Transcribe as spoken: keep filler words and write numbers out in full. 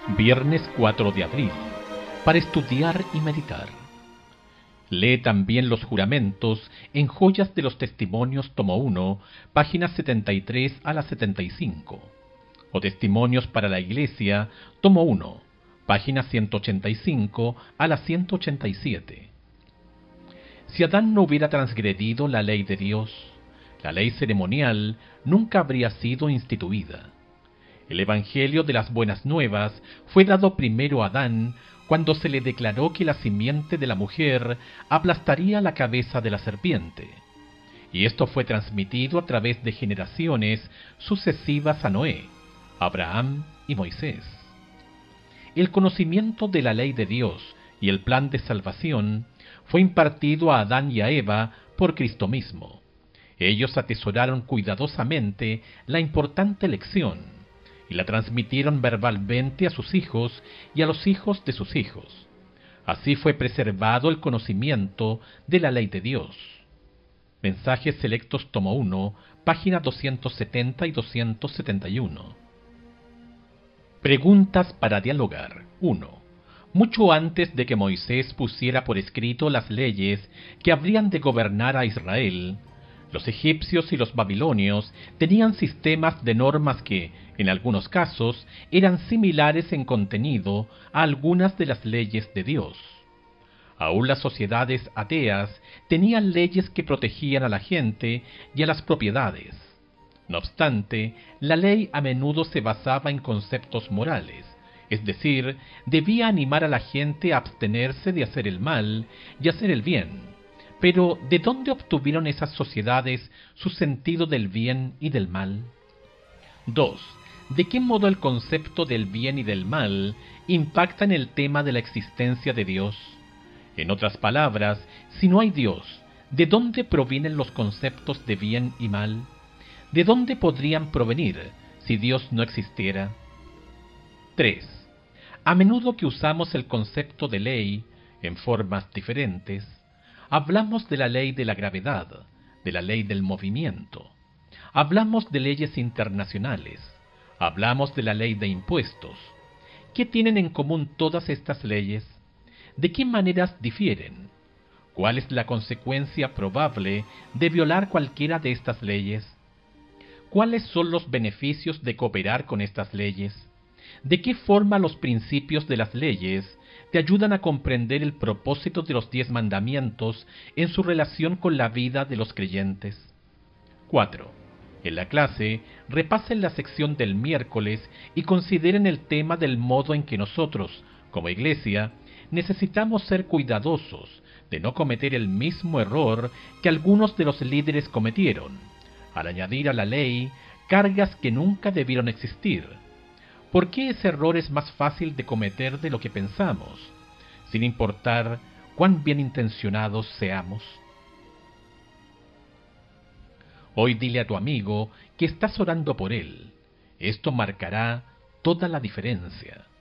Viernes cuatro de abril, para estudiar y meditar. Lee también los juramentos en Joyas de los Testimonios, tomo uno, páginas setenta y tres a la setenta y cinco, o Testimonios para la Iglesia, tomo uno, páginas ciento ochenta y cinco a la ciento ochenta y siete. Si Adán no hubiera transgredido la ley de Dios, la ley ceremonial nunca habría sido instituida. El Evangelio de las Buenas Nuevas fue dado primero a Adán cuando se le declaró que la simiente de la mujer aplastaría la cabeza de la serpiente, y esto fue transmitido a través de generaciones sucesivas a Noé, Abraham y Moisés. El conocimiento de la ley de Dios y el plan de salvación fue impartido a Adán y a Eva por Cristo mismo. Ellos atesoraron cuidadosamente la importante lección y la transmitieron verbalmente a sus hijos y a los hijos de sus hijos. Así fue preservado el conocimiento de la ley de Dios. Mensajes Selectos, tomo uno, páginas doscientos setenta y doscientos setenta y uno. Preguntas para dialogar. uno. Mucho antes de que Moisés pusiera por escrito las leyes que habrían de gobernar a Israel, los egipcios y los babilonios tenían sistemas de normas que, en algunos casos, eran similares en contenido a algunas de las leyes de Dios. Aún las sociedades ateas tenían leyes que protegían a la gente y a las propiedades. No obstante, la ley a menudo se basaba en conceptos morales, es decir, debía animar a la gente a abstenerse de hacer el mal y hacer el bien. Pero, ¿de dónde obtuvieron esas sociedades su sentido del bien y del mal? dos. ¿De qué modo el concepto del bien y del mal impacta en el tema de la existencia de Dios? En otras palabras, si no hay Dios, ¿de dónde provienen los conceptos de bien y mal? ¿De dónde podrían provenir si Dios no existiera? tres. A menudo que usamos el concepto de ley en formas diferentes, hablamos de la ley de la gravedad, de la ley del movimiento. Hablamos de leyes internacionales. Hablamos de la ley de impuestos. ¿Qué tienen en común todas estas leyes? ¿De qué maneras difieren? ¿Cuál es la consecuencia probable de violar cualquiera de estas leyes? ¿Cuáles son los beneficios de cooperar con estas leyes? ¿De qué forma los principios de las leyes te ayudan a comprender el propósito de los diez mandamientos en su relación con la vida de los creyentes? cuatro. En la clase, repasen la sección del miércoles y consideren el tema del modo en que nosotros, como Iglesia, necesitamos ser cuidadosos de no cometer el mismo error que algunos de los líderes cometieron, al añadir a la ley cargas que nunca debieron existir. ¿Por qué ese error es más fácil de cometer de lo que pensamos, sin importar cuán bien intencionados seamos? Hoy dile a tu amigo que estás orando por él. Esto marcará toda la diferencia.